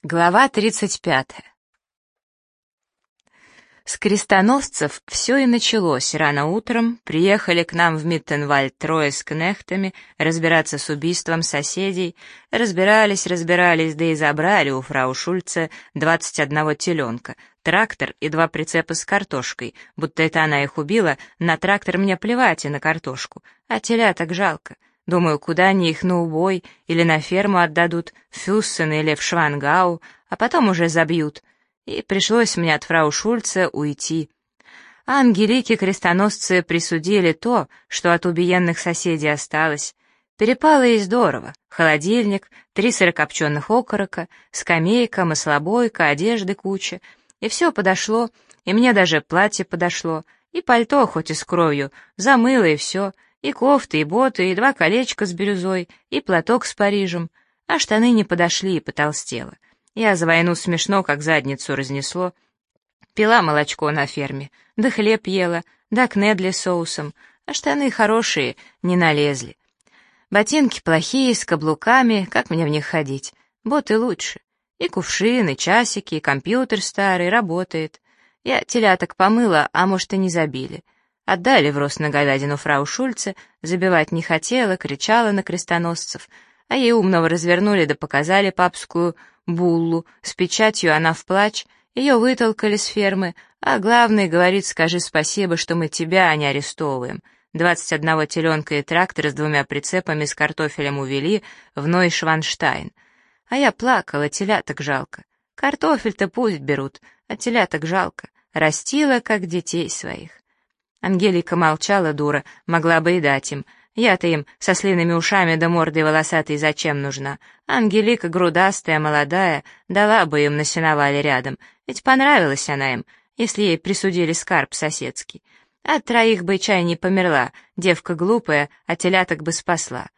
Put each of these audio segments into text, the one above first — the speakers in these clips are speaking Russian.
Глава 35. С крестоносцев все и началось. Рано утром приехали к нам в Миттенвальд трое с кнехтами разбираться с убийством соседей. Разбирались, да и забрали у фрау Шульце 21 теленка, трактор и 2 прицепа с картошкой. Будто это она их убила, на трактор мне плевать и на картошку, а теляток жалко. Думаю, куда они их на убой или на ферму отдадут, в Фюссен или в Швангау, а потом уже забьют. И пришлось мне от фрау Шульце уйти. А Ангелике крестоносцы присудили то, что от убиенных соседей осталось. Перепало и здорово. Холодильник, 3 сырокопченых окорока, скамейка, маслобойка, одежды куча. И все подошло, и мне даже платье подошло, и пальто, хоть и с кровью, замыло и все. И кофты, и боты, и 2 колечка с бирюзой, и платок с Парижем, а штаны не подошли и потолстела. Я за войну смешно, как задницу разнесло. Пила молочко на ферме, да хлеб ела, да кнедли с соусом, а штаны хорошие, не налезли. Ботинки плохие, с каблуками, как мне в них ходить? Боты лучше. И кувшины, часики, и компьютер старый, работает. Я теляток помыла, а может и не забили. Отдали в рост на говядину фрау Шульце, забивать не хотела, кричала на крестоносцев, а ей умного развернули да показали папскую буллу, с печатью она в плач, ее вытолкали с фермы, а главный говорит: скажи спасибо, что мы тебя, а не арестовываем. 21 теленка и трактор с 2 прицепами с картофелем увели в Нойшванштайн. А я плакала, теляток жалко. Картофель-то пусть берут, а теляток жалко. Растила, как детей своих. Ангелика молчала, дура, могла бы и дать им. Я-то им со слиными ушами да мордой волосатой зачем нужна? Ангелика грудастая, молодая, дала бы им на сеновале рядом, ведь понравилась она им, если ей присудили скарб соседский. От 3 бы чай не померла, девка глупая, а теляток бы спасла.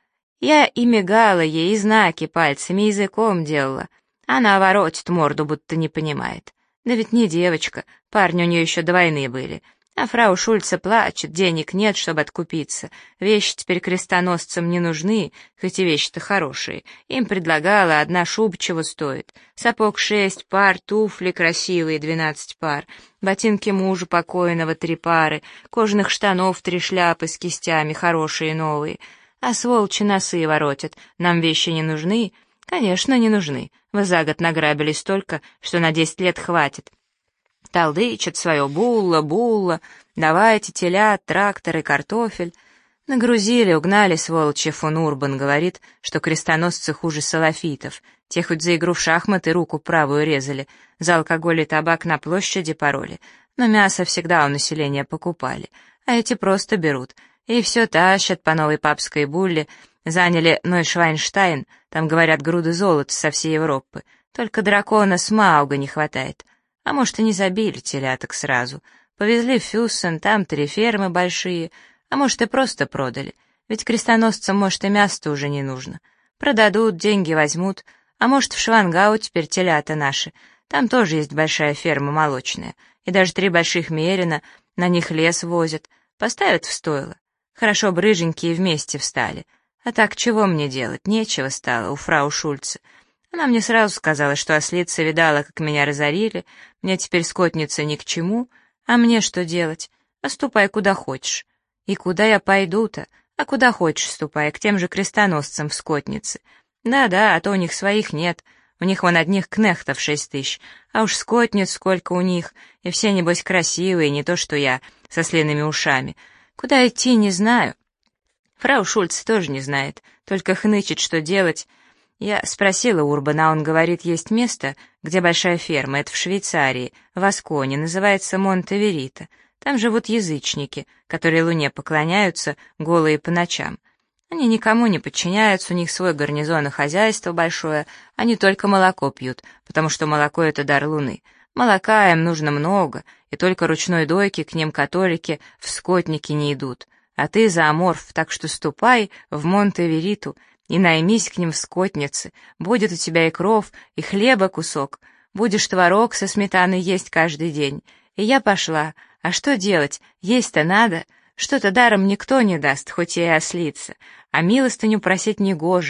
Я и мигала ей, и знаки пальцами, и языком делала. Она воротит морду, будто не понимает. Да ведь не девочка, парни у нее еще до войны были. А фрау Шульце плачет, денег нет, чтобы откупиться. Вещи теперь крестоносцам не нужны, хоть и вещи-то хорошие. Им предлагала, 1 шуба чего стоит. Сапог 6 пар, туфли красивые 12 пар, ботинки мужа покойного 3 пары, кожаных штанов 3 шляпы с кистями, хорошие новые. А сволочи носы воротят, нам вещи не нужны? Конечно, не нужны. Вы за год награбили столько, что на 10 лет хватит. Толдычат свое: булла, давайте телят, тракторы, картофель. Нагрузили, угнали, сволочи. Фон Урбан говорит, что крестоносцы хуже салафитов. Те хоть за игру в шахматы руку правую резали, за алкоголь и табак на площади пароли, но мясо всегда у населения покупали, а эти просто берут. И все тащат по новой папской булле. Заняли Нойшвайнштайн, там, говорят, груды золота со всей Европы. Только дракона Смауга не хватает. А может, и не забили теляток сразу. Повезли в Фюссен, там 3 фермы большие. А может, и просто продали. Ведь крестоносцам, может, и мясо уже не нужно. Продадут, деньги возьмут. А может, в Швангау теперь телята наши. Там тоже есть большая ферма молочная. И даже 3 больших мерина, на них лес возят. Поставят в стойло. Хорошо бы рыженькие вместе встали. А так чего мне делать? Нечего стало у фрау Шульце. Она мне сразу сказала, что ослица видала, как меня разорили, мне теперь скотница ни к чему, а мне что делать? А ступай куда хочешь. И куда я пойду-то? А куда хочешь ступай, к тем же крестоносцам в скотнице. Да-да, а то у них своих нет, у них вон одних кнехтов 6 000, а уж скотниц сколько у них, и все, небось, красивые, не то что я, со слиными ушами. Куда идти, не знаю. Фрау Шульце тоже не знает, только хнычет, что делать. Я спросила Урбана, он говорит, есть место, где большая ферма, это в Швейцарии, в Асконе, называется Монте-Верито. Там живут язычники, которые луне поклоняются, голые по ночам. Они никому не подчиняются, у них свой гарнизон и хозяйство большое, они только молоко пьют, потому что молоко — это дар луны. Молока им нужно много, и только ручной дойки к ним католики в скотники не идут. А ты зооморф, так что ступай в Монте-Вериту и наймись к ним в скотнице, будет у тебя и кров, и хлеба кусок, будешь творог со сметаной есть каждый день. И я пошла, а что делать, есть-то надо, что-то даром никто не даст, хоть я и ослица, а милостыню просить негоже,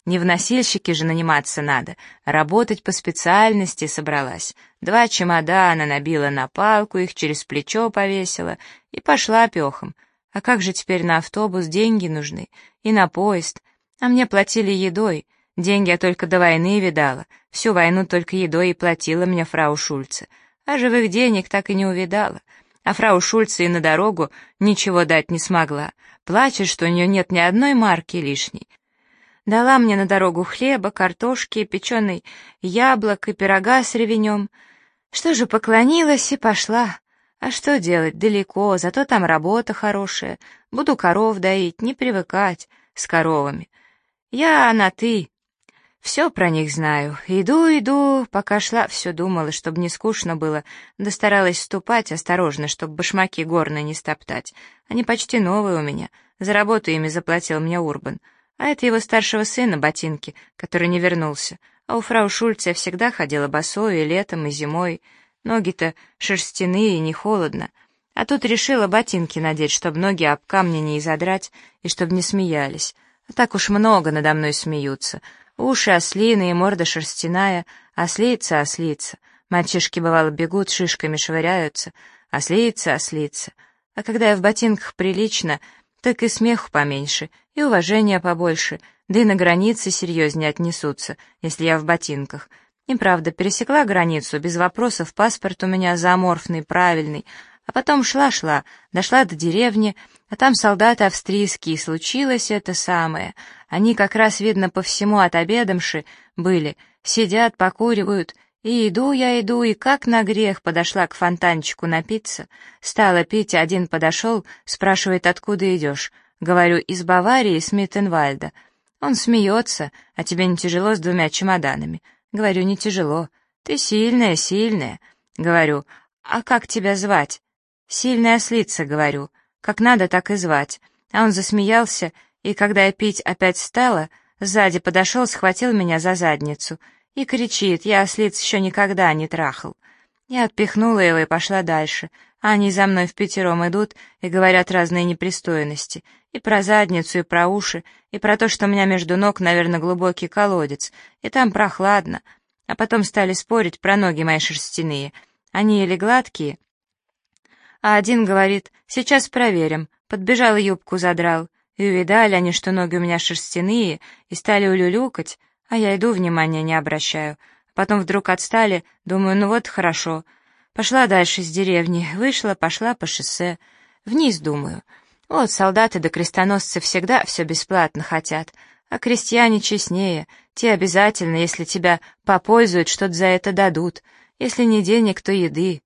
Не в носильщике же наниматься надо, работать по специальности собралась. 2 чемодана набила на палку, их через плечо повесила и пошла пехом. А как же теперь на автобус деньги нужны? И на поезд. А мне платили едой. Деньги я только до войны видала. Всю войну только едой и платила мне фрау Шульце. А живых денег так и не увидала. А фрау Шульце и на дорогу ничего дать не смогла. Плачет, что у нее нет ни одной марки лишней. Дала мне на дорогу хлеба, картошки, печеный яблок и пирога с ревенем. Что же, поклонилась и пошла. А что делать, далеко, зато там работа хорошая. Буду коров доить, не привыкать с коровами. Я на «ты». Все про них знаю. Иду, пока шла, все думала, чтобы не скучно было, да старалась ступать осторожно, чтобы башмаки горные не стоптать. Они почти новые у меня. За работу ими заплатил мне Урбан. А это его старшего сына ботинки, который не вернулся. А у фрау Шульце я всегда ходила босой и летом, и зимой. Ноги-то шерстяные, не холодно. А тут решила ботинки надеть, чтобы ноги об камни не изодрать и чтобы не смеялись. А так уж много надо мной смеются. Уши ослиные, морда шерстяная, ослица. Мальчишки, бывало, бегут, шишками швыряются. Ослица. А когда я в ботинках прилично, так и смеху поменьше, и уважения побольше, да и на границе серьезнее отнесутся, если я в ботинках. И правда, пересекла границу, без вопросов, паспорт у меня зооморфный, правильный, а потом шла, дошла до деревни, а там солдаты австрийские, и случилось это самое. Они как раз, видно, по всему отобедамши были, сидят, покуривают, и иду, и как на грех подошла к фонтанчику напиться. Стала пить, один подошел, спрашивает, откуда идешь. Говорю, из Баварии, с Миттенвальда. Он смеется, а тебе не тяжело с 2 чемоданами? Говорю, не тяжело. Ты сильная. Говорю, а как тебя звать? Сильная ослица, говорю. Как надо, так и звать. А он засмеялся, и когда я пить опять стала, сзади подошел, схватил меня за задницу и кричит, я ослиц еще никогда не трахал. Я отпихнула его и пошла дальше, а они за мной впятером идут и говорят разные непристойности, и про задницу, и про уши, и про то, что у меня между ног, наверное, глубокий колодец, и там прохладно. А потом стали спорить про ноги мои шерстяные. Они или гладкие, а один говорит, сейчас проверим, подбежал и юбку задрал, и увидали они, что ноги у меня шерстяные, и стали улюлюкать, а я иду, внимания не обращаю. Потом вдруг отстали, думаю, ну вот хорошо. Пошла дальше из деревни, вышла, пошла по шоссе. Вниз, думаю. Вот солдаты да крестоносцы всегда все бесплатно хотят, а крестьяне честнее, те обязательно, если тебя попользуют, что-то за это дадут, если не денег, то еды.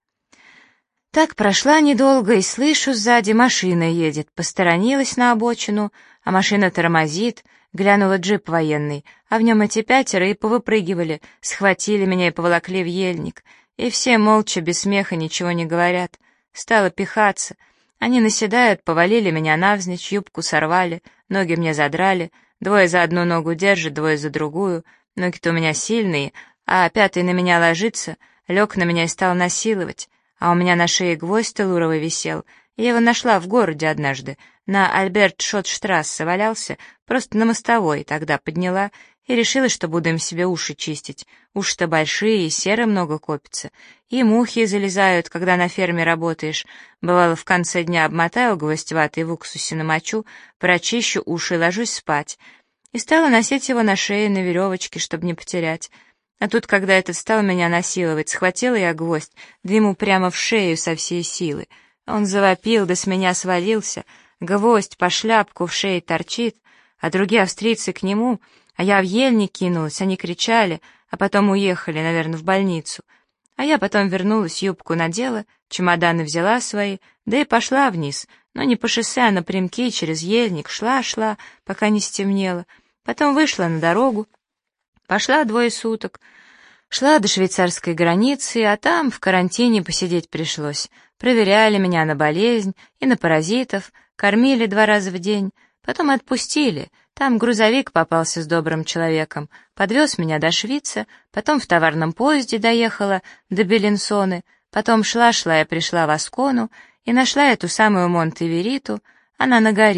Так прошла недолго, и слышу, сзади машина едет, посторонилась на обочину, а машина тормозит, глянула джип военный, а в нем эти 5 и повыпрыгивали, схватили меня и поволокли в ельник, и все молча, без смеха, ничего не говорят. Стала пихаться. Они наседают, повалили меня навзничь, юбку сорвали, ноги мне задрали, 2 за одну ногу держат, 2 за другую, ноги-то у меня сильные, а 5 на меня ложится, лег на меня и стал насиловать. А у меня на шее гвоздь телуровый висел. Я его нашла в городе однажды. На Альберт-Шотт-штрассе валялся, просто на мостовой. Тогда подняла и решила, что буду им себе уши чистить. Уши-то большие, и серы много копится. И мухи залезают, когда на ферме работаешь. Бывало, в конце дня обмотаю гвоздь ватой в уксусе намочу, прочищу уши и ложусь спать. И стала носить его на шее на веревочке, чтобы не потерять. А тут, когда этот стал меня насиловать, схватила я гвоздь, да ему прямо в шею со всей силы. Он завопил, да с меня свалился, гвоздь по шляпку в шее торчит, а другие австрийцы к нему, а я в ельник кинулась, они кричали, а потом уехали, наверное, в больницу. А я потом вернулась, юбку надела, чемоданы взяла свои, да и пошла вниз, но не по шоссе, а напрямки через ельник, шла, пока не стемнело, потом вышла на дорогу, пошла 2 суток, шла до швейцарской границы, а там в карантине посидеть пришлось. Проверяли меня на болезнь и на паразитов, кормили 2 раза в день, потом отпустили. Там грузовик попался с добрым человеком, подвез меня до Швейца, потом в товарном поезде доехала до Беллинсоны, потом шла я пришла в Аскону и нашла эту самую Монте-Вериту, она на горе,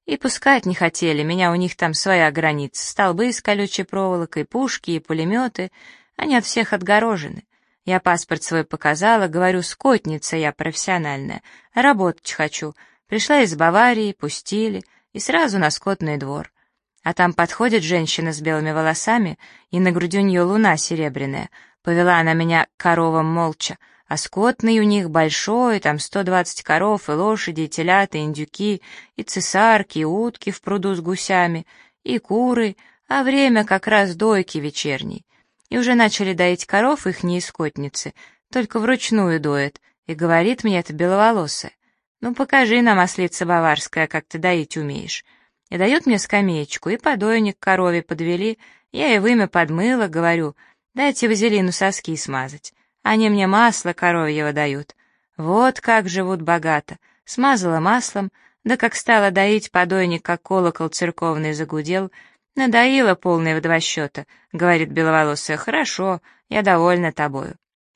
И пускать не хотели, меня у них там своя граница, столбы с колючей проволокой, пушки и пулеметы, они от всех отгорожены. Я паспорт свой показала, говорю, скотница я профессиональная, работать хочу. Пришла из Баварии, пустили, и сразу на скотный двор. А там подходит женщина с белыми волосами, и на груди у нее луна серебряная. Повела она меня к коровам молча, а скотный у них большой, там 120 коров, и лошади, и телята, и индюки, и цесарки, и утки в пруду с гусями, и куры, а время как раз дойки вечерней. И уже начали доить коров ихние скотницы, только вручную доят, и говорит мне это беловолосая: «Ну покажи нам, ослица баварская, как ты доить умеешь». И дает мне скамеечку, и подойник корове подвели, я ей вымя подмыла, говорю: «Дайте вазелину соски смазать». Они мне масло коровьего дают. Вот как живут богато. Смазала маслом, да как стала доить, подойник, как колокол церковный, загудел. Надоила полная в 2 счета, говорит беловолосая: «Хорошо, я довольна тобою».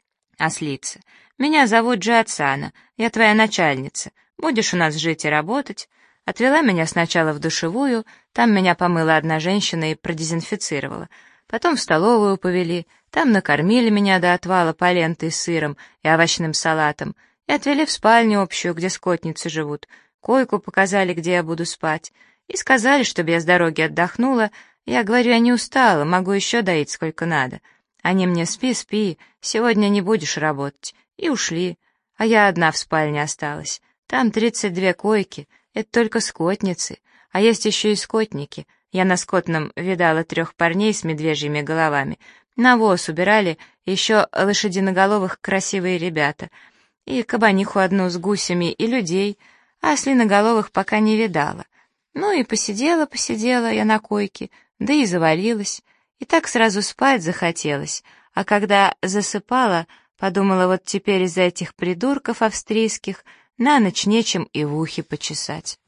Ослица: «Меня зовут Джиацана, я твоя начальница. Будешь у нас жить и работать». Отвела меня сначала в душевую, там меня помыла одна женщина и продезинфицировала. Потом в столовую повели, там накормили меня до отвала полентой с сыром и овощным салатом, и отвели в спальню общую, где скотницы живут. Койку показали, где я буду спать, и сказали, чтобы я с дороги отдохнула. Я говорю, я не устала, могу еще доить сколько надо. Они мне: «Спи, спи, сегодня не будешь работать». И ушли, а я одна в спальне осталась. Там 32 койки, это только скотницы, а есть еще и скотники. Я на скотном видала 3 парней с медвежьими головами. Навоз убирали, еще лошадиноголовых красивые ребята. И кабаниху одну с гусями, и людей, а ослиноголовых пока не видала. Ну и посидела я на койке, да и завалилась. И так сразу спать захотелось, а когда засыпала, подумала, вот теперь из-за этих придурков австрийских на ночь нечем и в ухе почесать.